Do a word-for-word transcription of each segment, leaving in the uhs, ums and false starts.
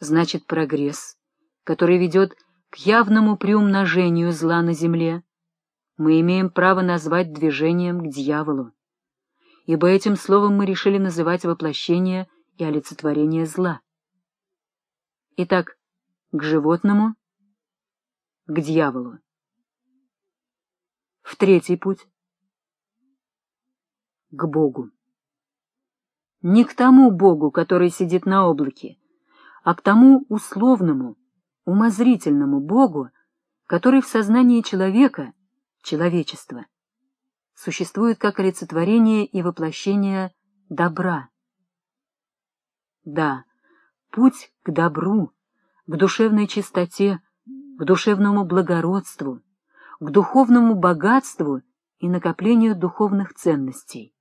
значит прогресс, который ведет к явному приумножению зла на земле, мы имеем право назвать движением к дьяволу, ибо этим словом мы решили называть воплощение и олицетворение зла. Итак, к животному, к дьяволу. В третий путь — к Богу. Не к тому Богу, который сидит на облаке, а к тому условному, умозрительному Богу, который в сознании человека, человечества, существует как олицетворение и воплощение добра. Да, путь к добру, к душевной чистоте, к душевному благородству, к духовному богатству и накоплению духовных ценностей.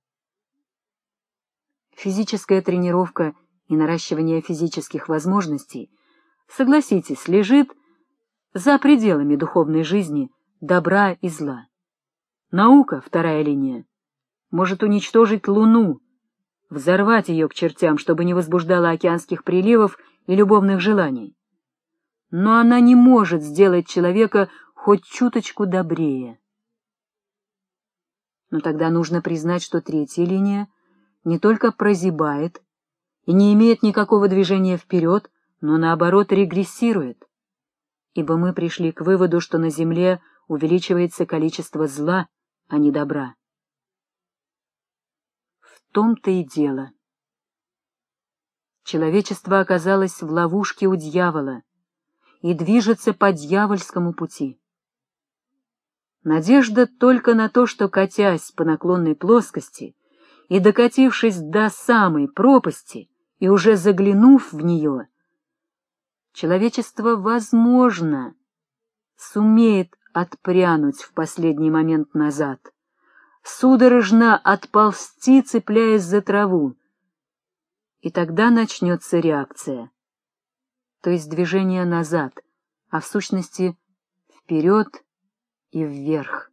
Физическая тренировка и наращивание физических возможностей, согласитесь, лежит за пределами духовной жизни добра и зла. Наука, вторая линия, может уничтожить Луну, взорвать ее к чертям, чтобы не возбуждала океанских приливов и любовных желаний. Но она не может сделать человека хоть чуточку добрее. Но тогда нужно признать, что третья линия не только прозябает и не имеет никакого движения вперед, но наоборот регрессирует, ибо мы пришли к выводу, что на Земле увеличивается количество зла, а не добра. В том-то и дело. Человечество оказалось в ловушке у дьявола и движется по дьявольскому пути. Надежда только на то, что, катясь по наклонной плоскости и докатившись до самой пропасти и уже заглянув в нее, человечество, возможно, сумеет отпрянуть в последний момент назад, судорожно отползти, цепляясь за траву, и тогда начнется реакция, то есть движение назад, а в сущности вперед и вверх.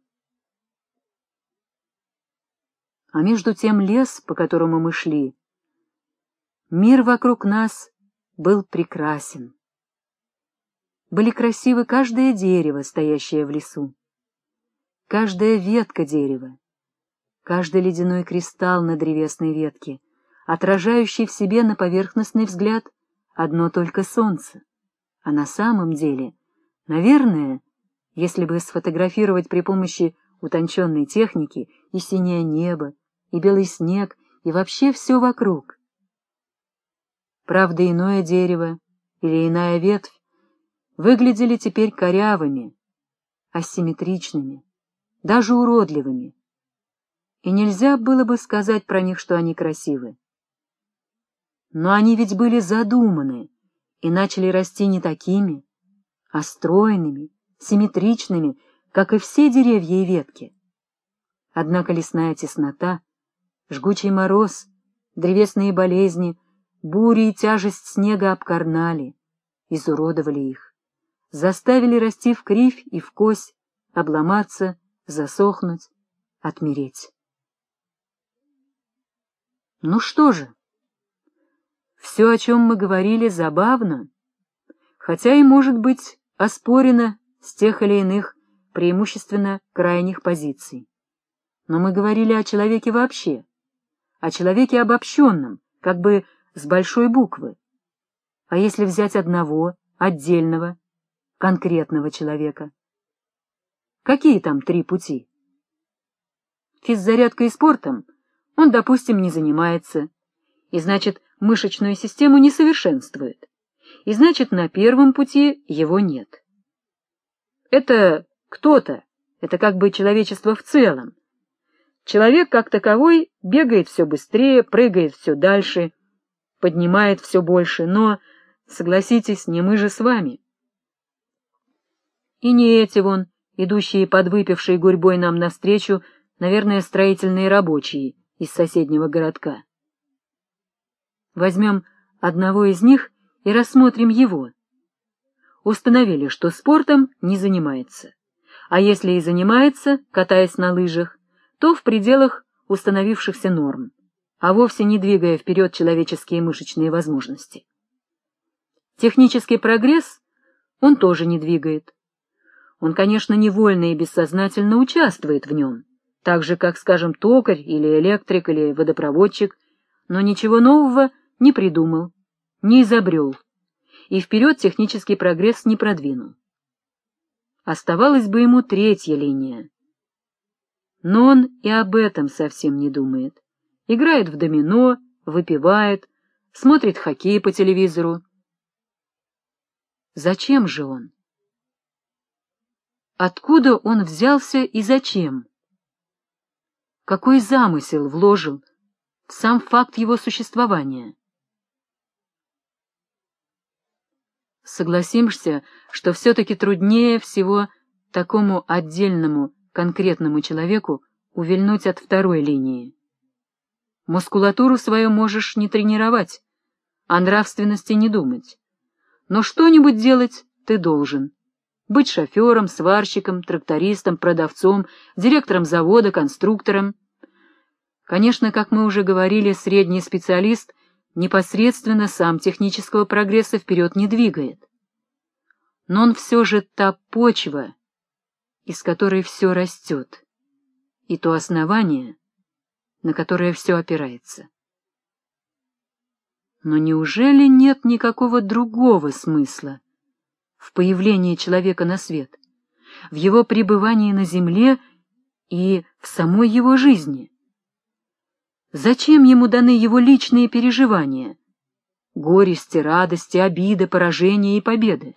А между тем лес, по которому мы шли, мир вокруг нас был прекрасен. Были красивы каждое дерево, стоящее в лесу, каждая ветка дерева, каждый ледяной кристалл на древесной ветке, отражающий в себе на поверхностный взгляд одно только солнце. А на самом деле, наверное, если бы сфотографировать при помощи утонченной техники и синее небо, и белый снег, и вообще все вокруг. Правда, иное дерево или иная ветвь выглядели теперь корявыми, асимметричными, даже уродливыми, и нельзя было бы сказать про них, что они красивы. Но они ведь были задуманы и начали расти не такими, а стройными, симметричными, как и все деревья и ветки. Однако лесная теснота, жгучий мороз, древесные болезни, бури и тяжесть снега обкорнали, изуродовали их, заставили расти в кривь и в кось, обломаться, засохнуть, отмереть. Ну что же? Все, о чем мы говорили, забавно, хотя и может быть оспорено с тех или иных преимущественно крайних позиций. Но мы говорили о человеке вообще, о человеке обобщенном, как бы с большой буквы. А если взять одного, отдельного, конкретного человека? Какие там три пути? Физзарядкой и спортом он, допустим, не занимается, и значит, мышечную систему не совершенствует, и значит, на первом пути его нет. Это кто-то, это как бы человечество в целом. Человек как таковой бегает все быстрее, прыгает все дальше, поднимает все больше, но, согласитесь, не мы же с вами. И не эти вон, идущие подвыпившей гурьбой нам навстречу, наверное, строительные рабочие из соседнего городка. Возьмем одного из них и рассмотрим его. Установили, что спортом не занимается, а если и занимается, катаясь на лыжах, то в пределах установившихся норм, а вовсе не двигая вперед человеческие мышечные возможности. Технический прогресс он тоже не двигает. Он, конечно, невольно и бессознательно участвует в нем, так же, как, скажем, токарь или электрик или водопроводчик, но ничего нового не придумал, не изобрел, и вперед технический прогресс не продвинул. Оставалась бы ему третья линия. Но он и об этом совсем не думает. Играет в домино, выпивает, смотрит хоккей по телевизору. Зачем же он? Откуда он взялся и зачем? Какой замысел вложил в сам факт его существования? Согласимся, что все-таки труднее всего такому отдельному конкретному человеку увильнуть от второй линии. Мускулатуру свою можешь не тренировать, о нравственности не думать, но что-нибудь делать ты должен. Быть шофером, сварщиком, трактористом, продавцом, директором завода, конструктором. Конечно, как мы уже говорили, средний специалист непосредственно сам технического прогресса вперед не двигает. Но он все же та почва, из которой все растет, и то основание, на которое все опирается. Но неужели нет никакого другого смысла в появлении человека на свет, в его пребывании на земле и в самой его жизни? Зачем ему даны его личные переживания, горести, радости, обиды, поражения и победы?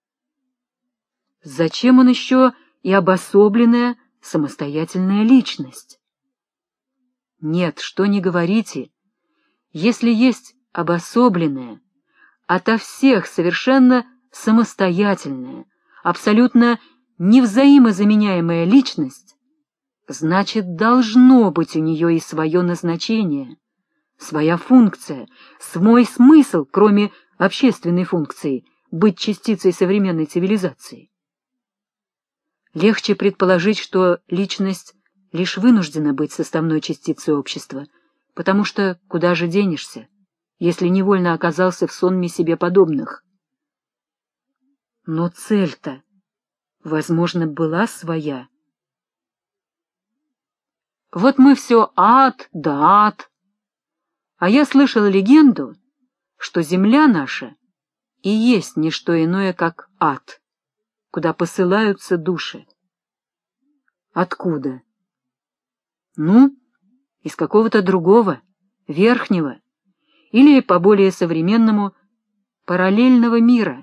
Зачем он еще и обособленная, самостоятельная личность? Нет, что ни говорите, если есть обособленная, ото всех совершенно самостоятельная, абсолютно невзаимозаменяемая личность, значит, должно быть у нее и свое назначение, своя функция, свой смысл, кроме общественной функции, быть частицей современной цивилизации. Легче предположить, что личность лишь вынуждена быть составной частицей общества, потому что куда же денешься, если невольно оказался в сонме себе подобных? Но цель-то, возможно, была своя. Вот мы все ад да ад. А я слышал легенду, что земля наша и есть не что иное, как ад, куда посылаются души. Откуда? Ну, из какого-то другого, верхнего, или, по более современному, параллельного мира.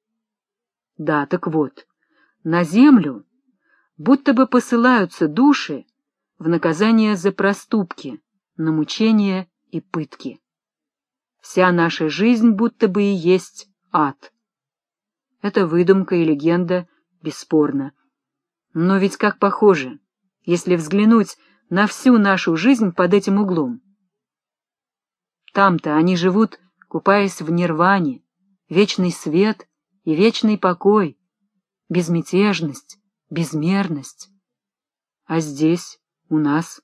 Да, так вот, на землю будто бы посылаются души в наказание за проступки, на мучения и пытки. Вся наша жизнь будто бы и есть ад. Это выдумка и легенда, бесспорно. Но ведь как похоже, если взглянуть на всю нашу жизнь под этим углом. Там-то они живут, купаясь в нирване, вечный свет и вечный покой, безмятежность, безмерность. А здесь, у нас,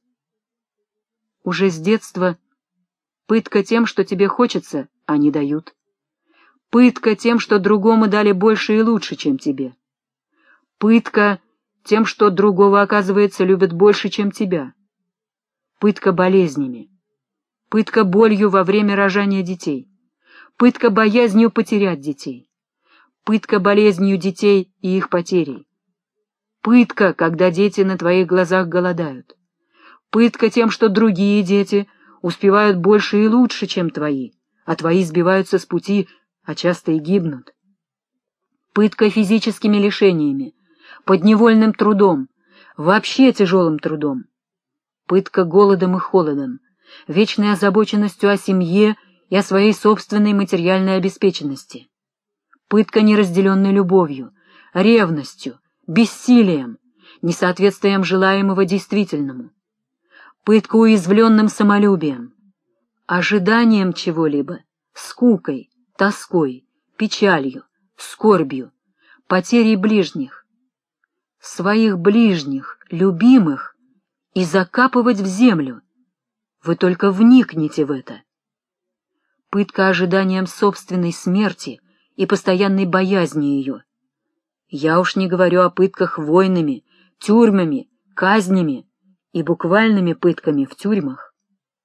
уже с детства пытка тем, что тебе хочется, они дают. Пытка тем, что другому дали больше и лучше, чем тебе. Пытка тем, что другого, оказывается, любят больше, чем тебя. Пытка болезнями. Пытка болью во время рожания детей. Пытка боязнью потерять детей. Пытка болезнью детей и их потерей. Пытка, когда дети на твоих глазах голодают. Пытка тем, что другие дети успевают больше и лучше, чем твои, а твои сбиваются с пути, а часто и гибнут. Пытка физическими лишениями, подневольным трудом, вообще тяжелым трудом. Пытка голодом и холодом, вечной озабоченностью о семье и о своей собственной материальной обеспеченности. Пытка неразделенной любовью, ревностью, бессилием, несоответствием желаемого действительному. Пытка уязвленным самолюбием, ожиданием чего-либо, скукой, тоской, печалью, скорбью, потерей ближних, своих ближних, любимых, и закапывать в землю. Вы только вникните в это. Пытка ожиданием собственной смерти и постоянной боязни ее. Я уж не говорю о пытках войнами, тюрьмами, казнями и буквальными пытками в тюрьмах.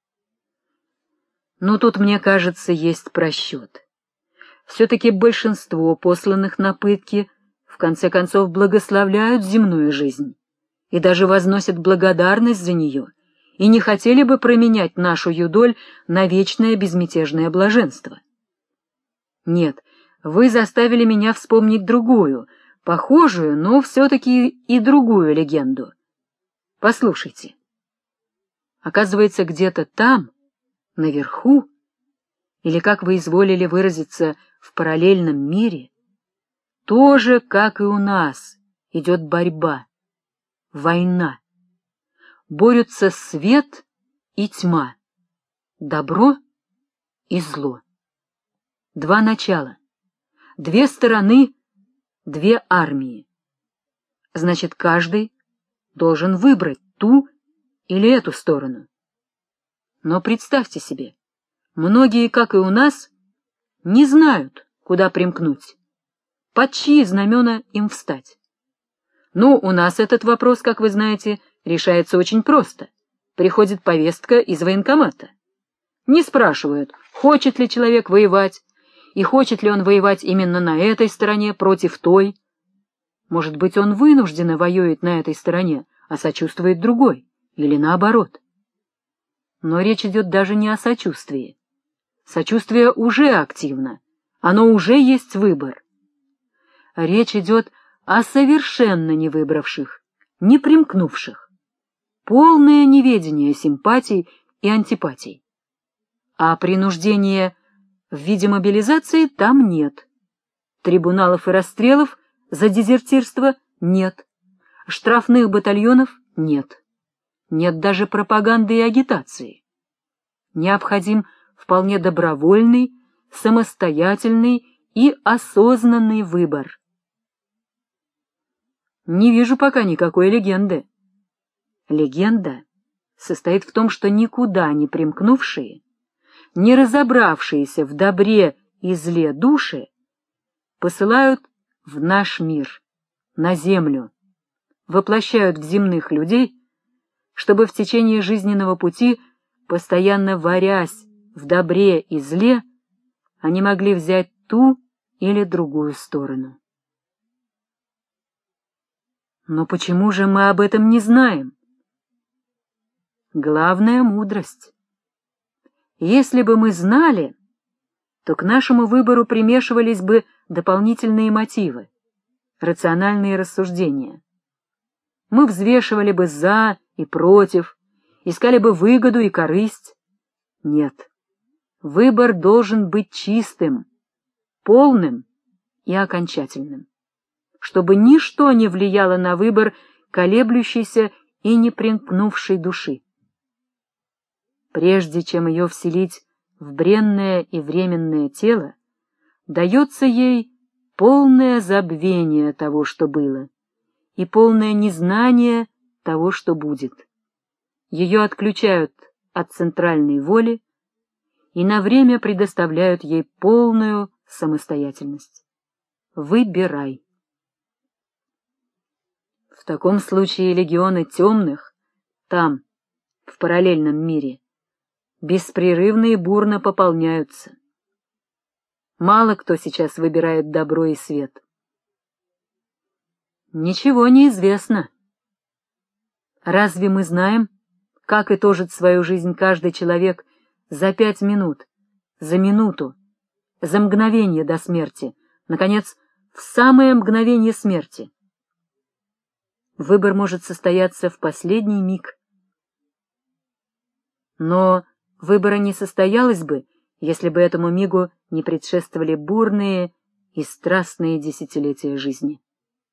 Но тут, мне кажется, есть просчет. Все-таки большинство посланных на пытки в конце концов благословляют земную жизнь и даже возносят благодарность за нее, и не хотели бы променять нашу юдоль на вечное безмятежное блаженство. Нет, вы заставили меня вспомнить другую, похожую, но все-таки и другую легенду. Послушайте. Оказывается, где-то там, наверху, или, как вы изволили выразиться, в параллельном мире, тоже, как и у нас, идет борьба, война. Борются свет и тьма, добро и зло. Два начала, две стороны, две армии. Значит, каждый должен выбрать ту или эту сторону. Но представьте себе, многие, как и у нас, не знают, куда примкнуть, под чьи знамена им встать. Ну, у нас этот вопрос, как вы знаете, решается очень просто. Приходит повестка из военкомата. Не спрашивают, хочет ли человек воевать, и хочет ли он воевать именно на этой стороне против той. Может быть, он вынужденно воюет на этой стороне, а сочувствует другой, или наоборот. Но речь идет даже не о сочувствии. Сочувствие уже активно, оно уже есть выбор. Речь идет о совершенно не выбравших, не примкнувших. Полное неведение симпатий и антипатий. А принуждения в виде мобилизации там нет. Трибуналов и расстрелов за дезертирство нет. Штрафных батальонов нет. Нет даже пропаганды и агитации. Необходим вполне добровольный, самостоятельный и осознанный выбор. Не вижу пока никакой легенды. Легенда состоит в том, что никуда не примкнувшие, не разобравшиеся в добре и зле души, посылают в наш мир, на землю, воплощают в земных людей, чтобы в течение жизненного пути, постоянно варясь в добре и зле, они могли взять ту или другую сторону. Но почему же мы об этом не знаем? Главная мудрость. Если бы мы знали, то к нашему выбору примешивались бы дополнительные мотивы, рациональные рассуждения. Мы взвешивали бы «за» и «против», искали бы выгоду и корысть. Нет. Выбор должен быть чистым, полным и окончательным, чтобы ничто не влияло на выбор колеблющейся и не примкнувшей души. Прежде чем ее вселить в бренное и временное тело, дается ей полное забвение того, что было, и полное незнание того, что будет. Ее отключают от центральной воли и на время предоставляют ей полную самостоятельность. Выбирай. В таком случае легионы темных, там, в параллельном мире, беспрерывно и бурно пополняются. Мало кто сейчас выбирает добро и свет. Ничего не известно. Разве мы знаем, как итожит свою жизнь каждый человек за пять минут, за минуту, за мгновение до смерти, наконец, в самое мгновение смерти? Выбор может состояться в последний миг. Но выбора не состоялось бы, если бы этому мигу не предшествовали бурные и страстные десятилетия жизни.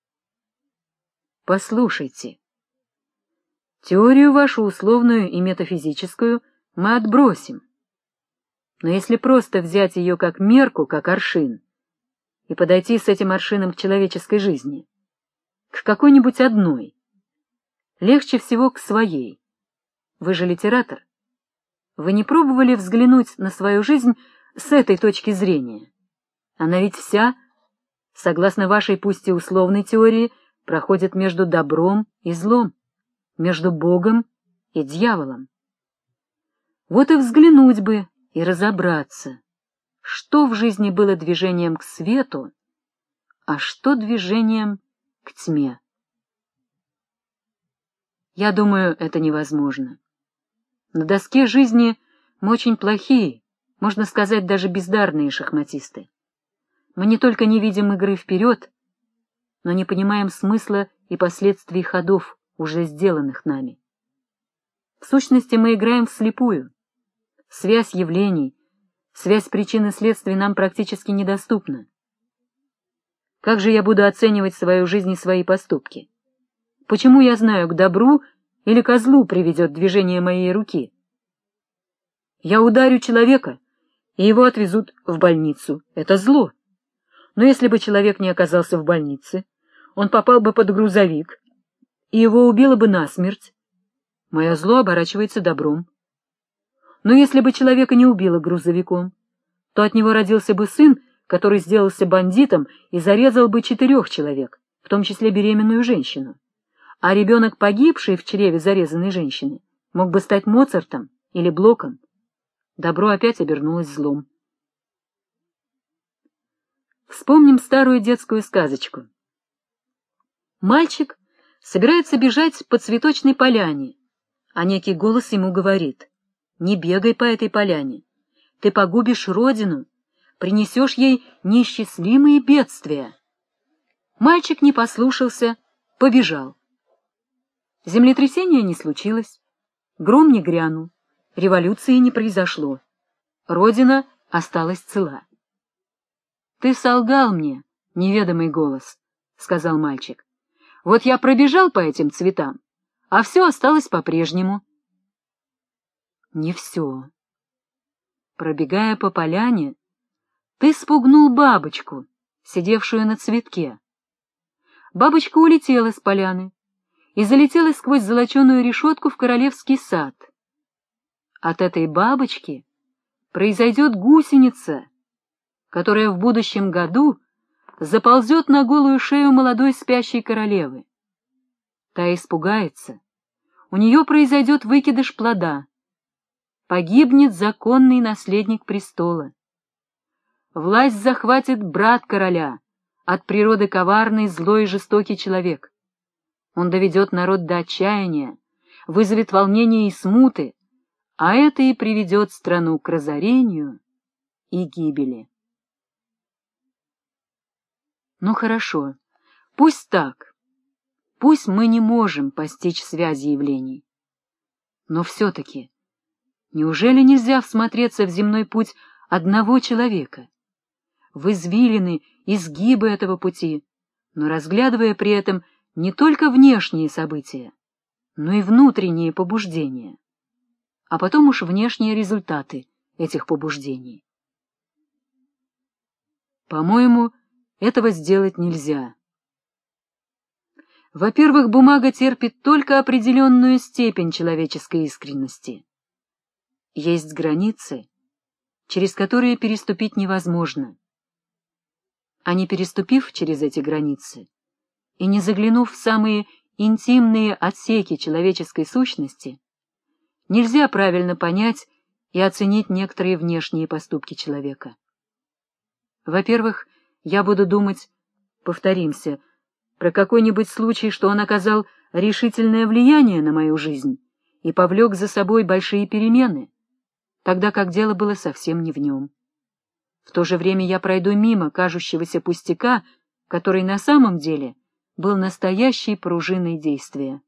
Послушайте, теорию вашу условную и метафизическую мы отбросим. Но если просто взять ее как мерку, как аршин, и подойти с этим аршином к человеческой жизни, к какой-нибудь одной, легче всего к своей. Вы же литератор. Вы не пробовали взглянуть на свою жизнь с этой точки зрения? Она ведь вся, согласно вашей пусть и условной теории, проходит между добром и злом, между Богом и дьяволом. Вот и взглянуть бы и разобраться, что в жизни было движением к свету, а что движением к тьме. Я думаю, это невозможно. На доске жизни мы очень плохие, можно сказать, даже бездарные шахматисты. Мы не только не видим игры вперед, но не понимаем смысла и последствий ходов, уже сделанных нами. В сущности, мы играем вслепую. Связь явлений, связь причин и следствий нам практически недоступна. Как же я буду оценивать свою жизнь и свои поступки? Почему я знаю, к добру или ко злу приведет движение моей руки? Я ударю человека, и его отвезут в больницу. Это зло. Но если бы человек не оказался в больнице, он попал бы под грузовик, и его убило бы насмерть. Мое зло оборачивается добром. Но если бы человека не убило грузовиком, то от него родился бы сын, который сделался бандитом и зарезал бы четырех человек, в том числе беременную женщину. А ребенок, погибший в чреве зарезанной женщины, мог бы стать Моцартом или Блоком. Добро опять обернулось злом. Вспомним старую детскую сказочку. Мальчик собирается бежать по цветочной поляне, а некий голос ему говорит: «Не бегай по этой поляне, ты погубишь родину, принесешь ей неисчислимые бедствия». Мальчик не послушался, побежал. Землетрясения не случилось, гром не грянул, революции не произошло, родина осталась цела. «Ты солгал мне, неведомый голос», — сказал мальчик. «Вот я пробежал по этим цветам, а все осталось по-прежнему». Не все. Пробегая по поляне, ты спугнул бабочку, сидевшую на цветке. Бабочка улетела с поляны и залетела сквозь золоченую решетку в королевский сад. От этой бабочки произойдет гусеница, которая в будущем году заползет на голую шею молодой спящей королевы. Та испугается, у нее произойдет выкидыш плода, погибнет законный наследник престола. Власть захватит брат короля, от природы коварный, злой и жестокий человек. Он доведет народ до отчаяния, вызовет волнение и смуты, а это и приведет страну к разорению и гибели. Ну хорошо, пусть так, пусть мы не можем постичь связи явлений. Но все-таки, неужели нельзя всмотреться в земной путь одного человека, в извилины, изгибы этого пути, но разглядывая при этом не только внешние события, но и внутренние побуждения, а потом уж внешние результаты этих побуждений? По-моему, этого сделать нельзя. Во-первых, бумага терпит только определенную степень человеческой искренности. Есть границы, через которые переступить невозможно. А не переступив через эти границы и не заглянув в самые интимные отсеки человеческой сущности, нельзя правильно понять и оценить некоторые внешние поступки человека. Во-первых, я буду думать, повторимся, про какой-нибудь случай, что он оказал решительное влияние на мою жизнь и повлек за собой большие перемены, тогда как дело было совсем не в нем. В то же время я пройду мимо кажущегося пустяка, который на самом деле был настоящей пружиной действия.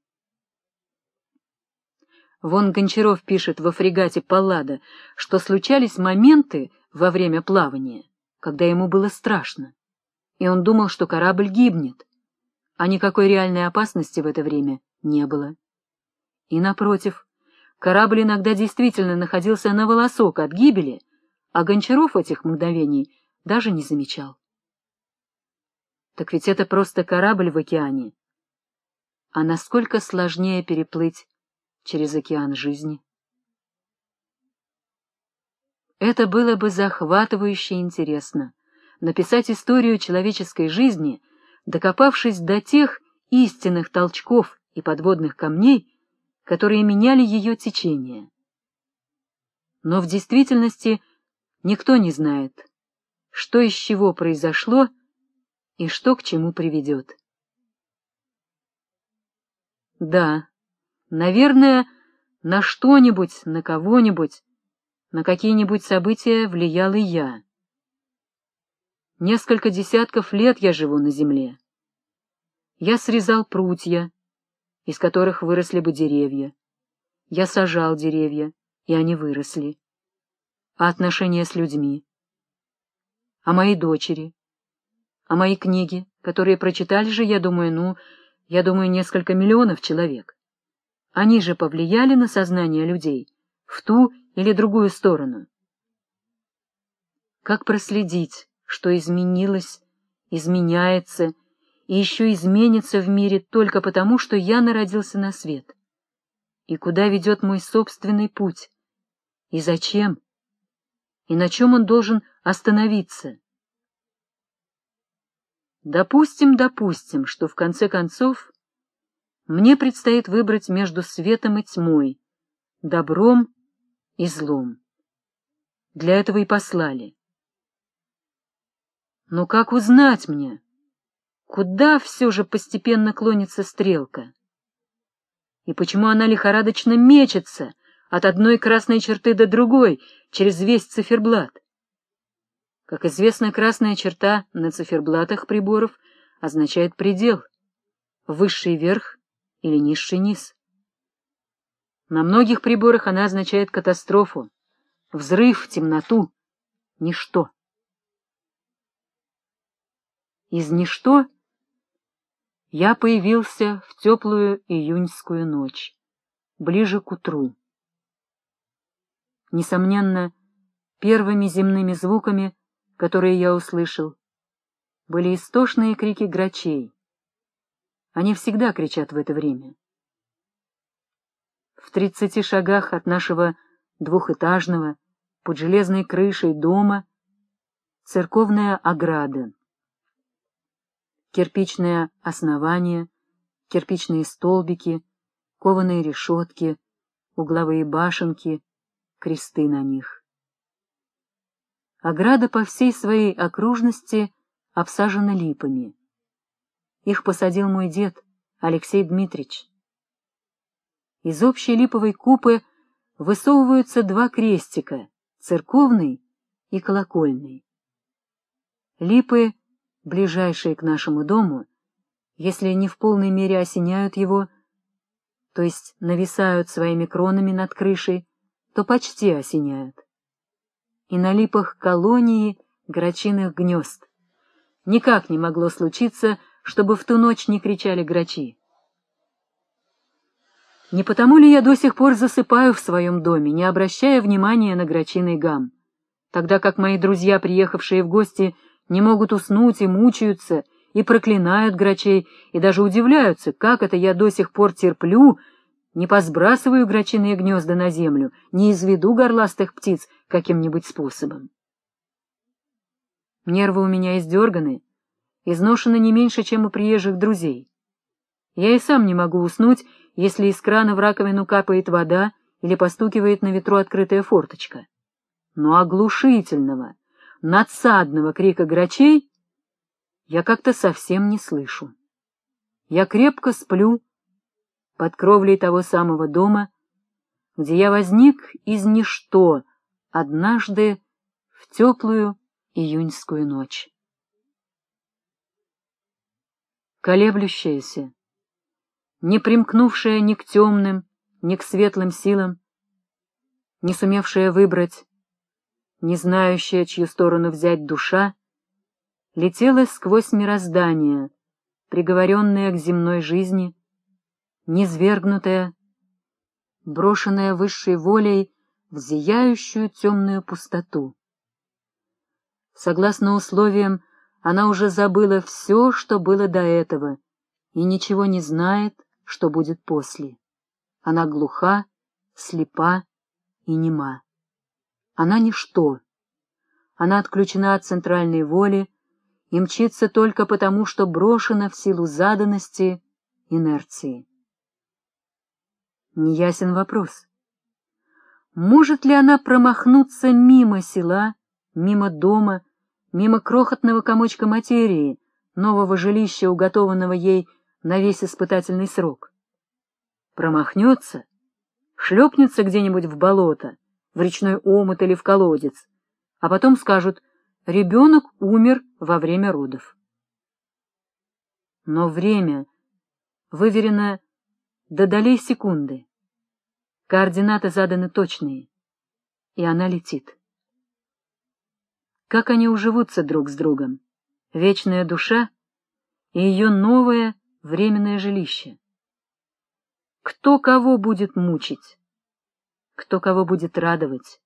Вон Гончаров пишет во фрегате «Паллада», что случались моменты во время плавания, когда ему было страшно, и он думал, что корабль гибнет, а никакой реальной опасности в это время не было. И, напротив, корабль иногда действительно находился на волосок от гибели, а Гончаров этих мгновений даже не замечал. Так ведь это просто корабль в океане. А насколько сложнее переплыть через океан жизни? Это было бы захватывающе интересно, написать историю человеческой жизни, докопавшись до тех истинных толчков и подводных камней, которые меняли ее течение. Но в действительности никто не знает, что из чего произошло и что к чему приведет. Да, наверное, на что-нибудь, на кого-нибудь, на какие-нибудь события влиял и я. Несколько десятков лет я живу на земле. Я срезал прутья, из которых выросли бы деревья. Я сажал деревья, и они выросли. А отношения с людьми? А мои дочери? А мои книги, которые прочитали же, я думаю, ну, я думаю, несколько миллионов человек. Они же повлияли на сознание людей в ту или другую сторону. Как проследить, что изменилось, изменяется и еще изменится в мире только потому, что я народился на свет? И куда ведет мой собственный путь? И зачем? И на чем он должен остановиться? Допустим, допустим, что в конце концов мне предстоит выбрать между светом и тьмой, добром и злом. Для этого и послали. Но как узнать мне, куда все же постепенно клонится стрелка? И почему она лихорадочно мечется от одной красной черты до другой через весь циферблат? Как известно, красная черта на циферблатах приборов означает предел, высший верх или низший низ. На многих приборах она означает катастрофу, взрыв, темноту, ничто. Из ничто я появился в теплую июньскую ночь, ближе к утру. Несомненно, первыми земными звуками, которые я услышал, были истошные крики грачей. Они всегда кричат в это время. В тридцати шагах от нашего двухэтажного, под железной крышей дома, церковная ограда. Кирпичное основание, кирпичные столбики, кованые решетки, угловые башенки, кресты на них. Ограда по всей своей окружности обсажена липами. Их посадил мой дед, Алексей Дмитриевич. Из общей липовой купы высовываются два крестика, церковный и колокольный. Липы, ближайшие к нашему дому, если не в полной мере осеняют его, то есть нависают своими кронами над крышей, то почти осеняют. И на липах колонии грачиных гнезд. Никак не могло случиться, чтобы в ту ночь не кричали грачи. Не потому ли я до сих пор засыпаю в своем доме, не обращая внимания на грачиный гам, тогда как мои друзья, приехавшие в гости, не могут уснуть и мучаются, и проклинают грачей, и даже удивляются, как это я до сих пор терплю, не посбрасываю грачиные гнезда на землю, не изведу горластых птиц каким-нибудь способом. Нервы у меня издерганы, изношены не меньше, чем у приезжих друзей. Я и сам не могу уснуть, если из крана в раковину капает вода или постукивает на ветру открытая форточка. Но оглушительного, надсадного крика грачей я как-то совсем не слышу. Я крепко сплю под кровлей того самого дома, где я возник из ничто однажды в теплую июньскую ночь. Колеблющаяся, не примкнувшая ни к темным, ни к светлым силам, не сумевшая выбрать, не знающая, чью сторону взять душа, летела сквозь мироздание, приговоренная к земной жизни, низвергнутая, брошенная высшей волей в зияющую темную пустоту. Согласно условиям, она уже забыла все, что было до этого, и ничего не знает, что будет после. Она глуха, слепа и нема. Она ничто. Она отключена от центральной воли и мчится только потому, что брошена в силу заданности, инерции. Неясен вопрос. Может ли она промахнуться мимо села, мимо дома, мимо крохотного комочка материи, нового жилища, уготованного ей на весь испытательный срок? Промахнется, шлепнется где-нибудь в болото, в речной омут или в колодец, а потом скажут: ребенок умер во время родов. Но время выверено до долей секунды. Координаты заданы точные, и она летит. Как они уживутся друг с другом, вечная душа и ее новое временное жилище? Кто кого будет мучить? Кто кого будет радовать?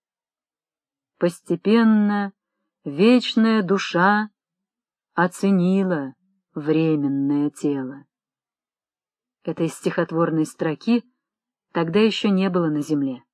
Постепенно вечная душа оценила временное тело. Этой стихотворной строки тогда еще не было на земле.